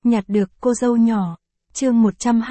nhặt được cô dâu nhỏ. Chương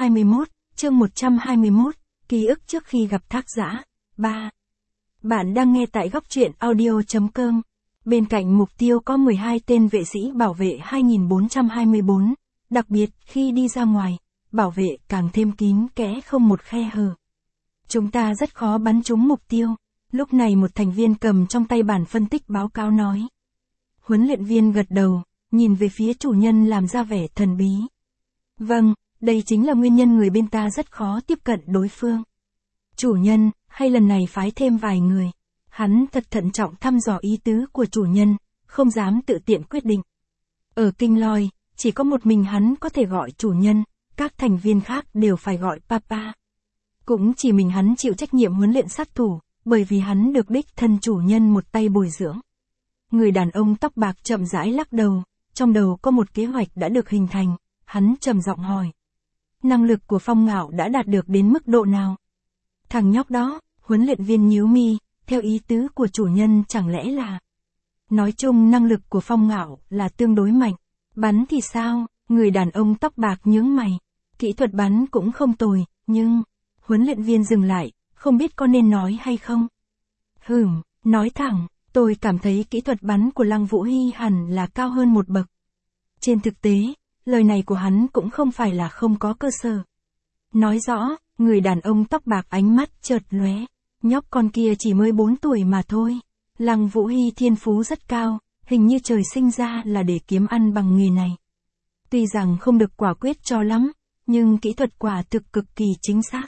121, ký ức trước khi gặp Thác Giã. 3. Bạn đang nghe tại góc truyện audio.com. Bên cạnh mục tiêu có 12 tên vệ sĩ bảo vệ 2424. Đặc biệt khi đi ra ngoài, bảo vệ càng thêm kín kẽ không một khe hở. Chúng ta rất khó bắn trúng mục tiêu. Lúc này một thành viên cầm trong tay bản phân tích báo cáo nói. Huấn luyện viên gật đầu, nhìn về phía chủ nhân làm ra vẻ thần bí. Vâng, đây chính là nguyên nhân người bên ta rất khó tiếp cận đối phương. Chủ nhân, hay lần này phái thêm vài người. Hắn thật thận trọng thăm dò ý tứ của chủ nhân, không dám tự tiện quyết định. Ở Kinh Loi, chỉ có một mình hắn có thể gọi chủ nhân, các thành viên khác đều phải gọi papa. Cũng chỉ mình hắn chịu trách nhiệm huấn luyện sát thủ, bởi vì hắn được đích thân chủ nhân một tay bồi dưỡng. Người đàn ông tóc bạc chậm rãi lắc đầu, trong đầu có một kế hoạch đã được hình thành, hắn trầm giọng hỏi. Năng lực của Phong Ngạo đã đạt được đến mức độ nào? Thằng nhóc đó, huấn luyện viên nhíu mi, theo ý tứ của chủ nhân chẳng lẽ là... Nói chung năng lực của Phong Ngạo là tương đối mạnh. Bắn thì sao? Người đàn ông tóc bạc nhướng mày. Kỹ thuật bắn cũng không tồi, nhưng... Huấn luyện viên dừng lại, không biết có nên nói hay không. Nói thẳng, tôi cảm thấy kỹ thuật bắn của Lăng Vũ Hy hẳn là cao hơn một bậc. Trên thực tế, lời này của hắn cũng không phải là không có cơ sở. Nói rõ, người đàn ông tóc bạc ánh mắt chợt lóe, nhóc con kia chỉ mới 4 tuổi mà thôi. Lăng Vũ Hy thiên phú rất cao, hình như trời sinh ra là để kiếm ăn bằng nghề này. Tuy rằng không được quả quyết cho lắm, nhưng kỹ thuật quả thực cực kỳ chính xác.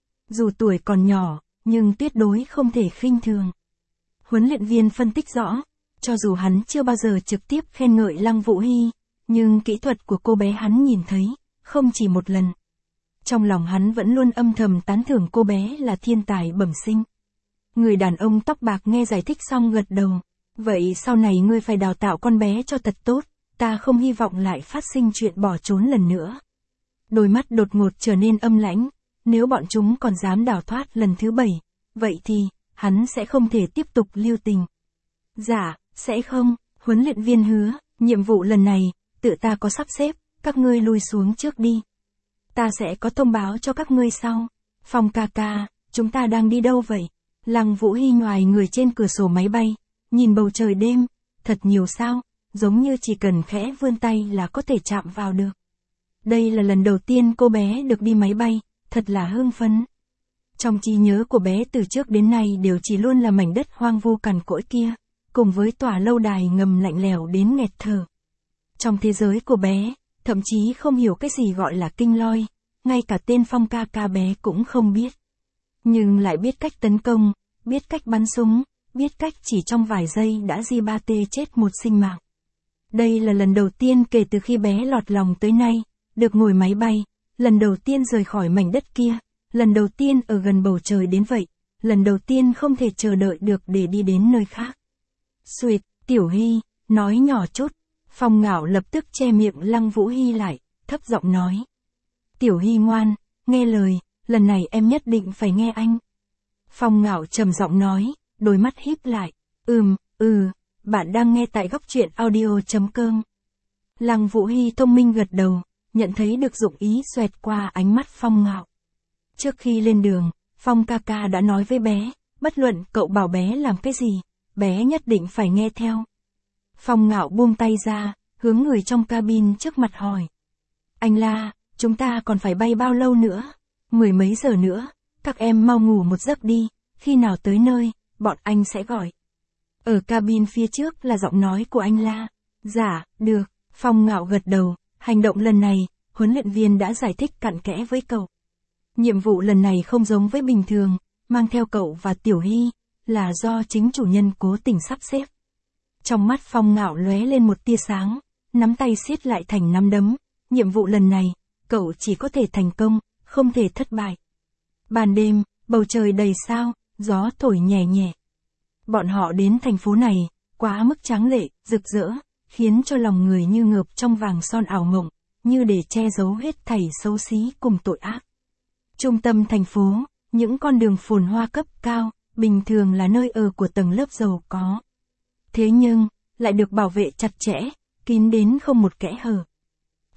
Dù tuổi còn nhỏ, nhưng tuyệt đối không thể khinh thường. Huấn luyện viên phân tích rõ, cho dù hắn chưa bao giờ trực tiếp khen ngợi Lăng Vũ Hy, nhưng kỹ thuật của cô bé hắn nhìn thấy, không chỉ một lần. Trong lòng hắn vẫn luôn âm thầm tán thưởng cô bé là thiên tài bẩm sinh. Người đàn ông tóc bạc nghe giải thích xong gật đầu. Vậy sau này ngươi phải đào tạo con bé cho thật tốt, ta không hy vọng lại phát sinh chuyện bỏ trốn lần nữa. Đôi mắt đột ngột trở nên âm lãnh, nếu bọn chúng còn dám đào thoát lần thứ 7, vậy thì, hắn sẽ không thể tiếp tục lưu tình. Dạ, sẽ không, huấn luyện viên hứa, nhiệm vụ lần này, tự ta có sắp xếp, các ngươi lui xuống trước đi. Ta sẽ có thông báo cho các ngươi sau. Phong ca ca, chúng ta đang đi đâu vậy? Lăng Vũ Hy ngoài người trên cửa sổ máy bay, nhìn bầu trời đêm, thật nhiều sao, giống như chỉ cần khẽ vươn tay là có thể chạm vào được. Đây là lần đầu tiên cô bé được đi máy bay, thật là hưng phấn. Trong trí nhớ của bé từ trước đến nay đều chỉ luôn là mảnh đất hoang vu cằn cỗi kia, cùng với tòa lâu đài ngầm lạnh lẽo đến nghẹt thở. Trong thế giới của bé, thậm chí không hiểu cái gì gọi là Kinh Loi, ngay cả tên Phong ca ca bé cũng không biết. Nhưng lại biết cách tấn công, biết cách bắn súng, biết cách chỉ trong vài giây đã G3T chết một sinh mạng. Đây là lần đầu tiên kể từ khi bé lọt lòng tới nay, được ngồi máy bay, lần đầu tiên rời khỏi mảnh đất kia, lần đầu tiên ở gần bầu trời đến vậy, lần đầu tiên không thể chờ đợi được để đi đến nơi khác. Xuyệt, Tiểu Hy, nói nhỏ chút. Phong Ngạo lập tức che miệng Lăng Vũ Hy lại, thấp giọng nói. Tiểu Hy ngoan, nghe lời, lần này em nhất định phải nghe anh. Phong Ngạo trầm giọng nói, đôi mắt híp lại. Bạn đang nghe tại góc truyện audio.com. Lăng Vũ Hy thông minh gật đầu, nhận thấy được dụng ý xoẹt qua ánh mắt Phong Ngạo. Trước khi lên đường, Phong ca ca đã nói với bé, bất luận cậu bảo bé làm cái gì, bé nhất định phải nghe theo. Phong Ngạo buông tay ra, hướng người trong cabin trước mặt hỏi. Anh La, chúng ta còn phải bay bao lâu nữa? 10 mấy giờ nữa, các em mau ngủ một giấc đi, khi nào tới nơi, bọn anh sẽ gọi. Ở cabin phía trước là giọng nói của anh La. Dạ, được, Phong Ngạo gật đầu, hành động lần này, huấn luyện viên đã giải thích cặn kẽ với cậu. Nhiệm vụ lần này không giống với bình thường, mang theo cậu và Tiểu Hy, là do chính chủ nhân cố tình sắp xếp. Trong mắt Phong Ngạo lóe lên một tia sáng, nắm tay siết lại thành nắm đấm, nhiệm vụ lần này, cậu chỉ có thể thành công, không thể thất bại. Ban đêm, bầu trời đầy sao, gió thổi nhẹ nhẹ. Bọn họ đến thành phố này, quá mức tráng lệ, rực rỡ, khiến cho lòng người như ngợp trong vàng son ảo mộng, như để che giấu hết thảy xấu xí cùng tội ác. Trung tâm thành phố, những con đường phồn hoa cấp cao, bình thường là nơi ở của tầng lớp giàu có. Thế nhưng, lại được bảo vệ chặt chẽ, kín đến không một kẽ hở.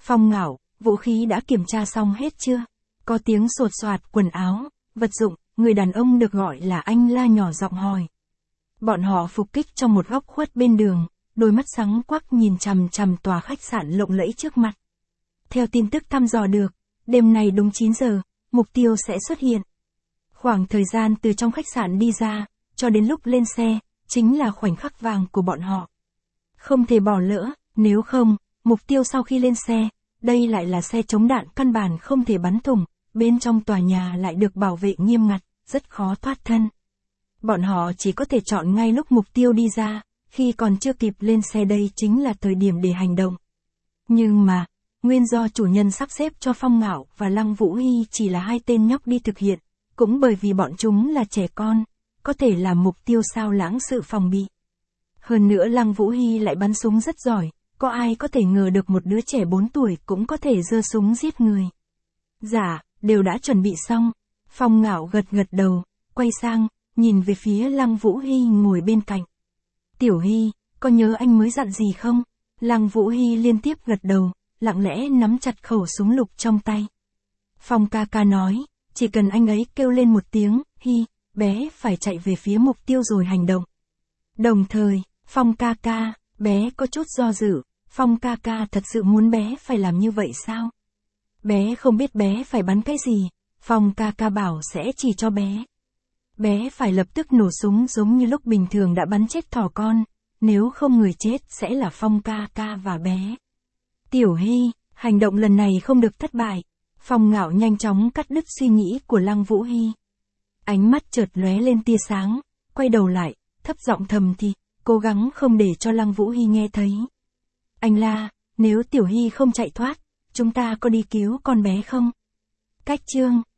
Phong Ngạo, vũ khí đã kiểm tra xong hết chưa? Có tiếng sột soạt quần áo, vật dụng, người đàn ông được gọi là anh La nhỏ giọng hỏi. Bọn họ phục kích trong một góc khuất bên đường, đôi mắt sáng quắc nhìn chằm chằm tòa khách sạn lộng lẫy trước mặt. Theo tin tức thăm dò được, đêm nay đúng 9 giờ, mục tiêu sẽ xuất hiện. Khoảng thời gian từ trong khách sạn đi ra, cho đến lúc lên xe, chính là khoảnh khắc vàng của bọn họ. Không thể bỏ lỡ, nếu không, mục tiêu sau khi lên xe, đây lại là xe chống đạn căn bản không thể bắn thủng, bên trong tòa nhà lại được bảo vệ nghiêm ngặt, rất khó thoát thân. Bọn họ chỉ có thể chọn ngay lúc mục tiêu đi ra, khi còn chưa kịp lên xe đây chính là thời điểm để hành động. Nhưng mà, nguyên do chủ nhân sắp xếp cho Phong Ngạo và Lăng Vũ Hy chỉ là hai tên nhóc đi thực hiện, cũng bởi vì bọn chúng là trẻ con, có thể làm mục tiêu sao lãng sự phòng bị. Hơn nữa Lăng Vũ Hy lại bắn súng rất giỏi, có ai có thể ngờ được một đứa trẻ 4 tuổi cũng có thể giơ súng giết người. Dạ, đều đã chuẩn bị xong. Phong Ngạo gật gật đầu, quay sang, nhìn về phía Lăng Vũ Hy ngồi bên cạnh. Tiểu Hy, có nhớ anh mới dặn gì không? Lăng Vũ Hy liên tiếp gật đầu, lặng lẽ nắm chặt khẩu súng lục trong tay. Phong ca ca nói, chỉ cần anh ấy kêu lên một tiếng, Hy, bé phải chạy về phía mục tiêu rồi hành động. Đồng thời, Phong ca ca, bé có chút do dự, Phong ca ca thật sự muốn bé phải làm như vậy sao? Bé không biết bé phải bắn cái gì, Phong ca ca bảo sẽ chỉ cho bé. Bé phải lập tức nổ súng giống như lúc bình thường đã bắn chết thỏ con, nếu không người chết sẽ là Phong ca ca và bé. Tiểu Hy, hành động lần này không được thất bại. Phong Ngạo nhanh chóng cắt đứt suy nghĩ của Lăng Vũ Hy. Ánh mắt chợt lóe lên tia sáng, quay đầu lại, thấp giọng thầm thì, cố gắng không để cho Lăng Vũ Hy nghe thấy. Anh La, nếu Tiểu Hy không chạy thoát, chúng ta có đi cứu con bé không? Cách chương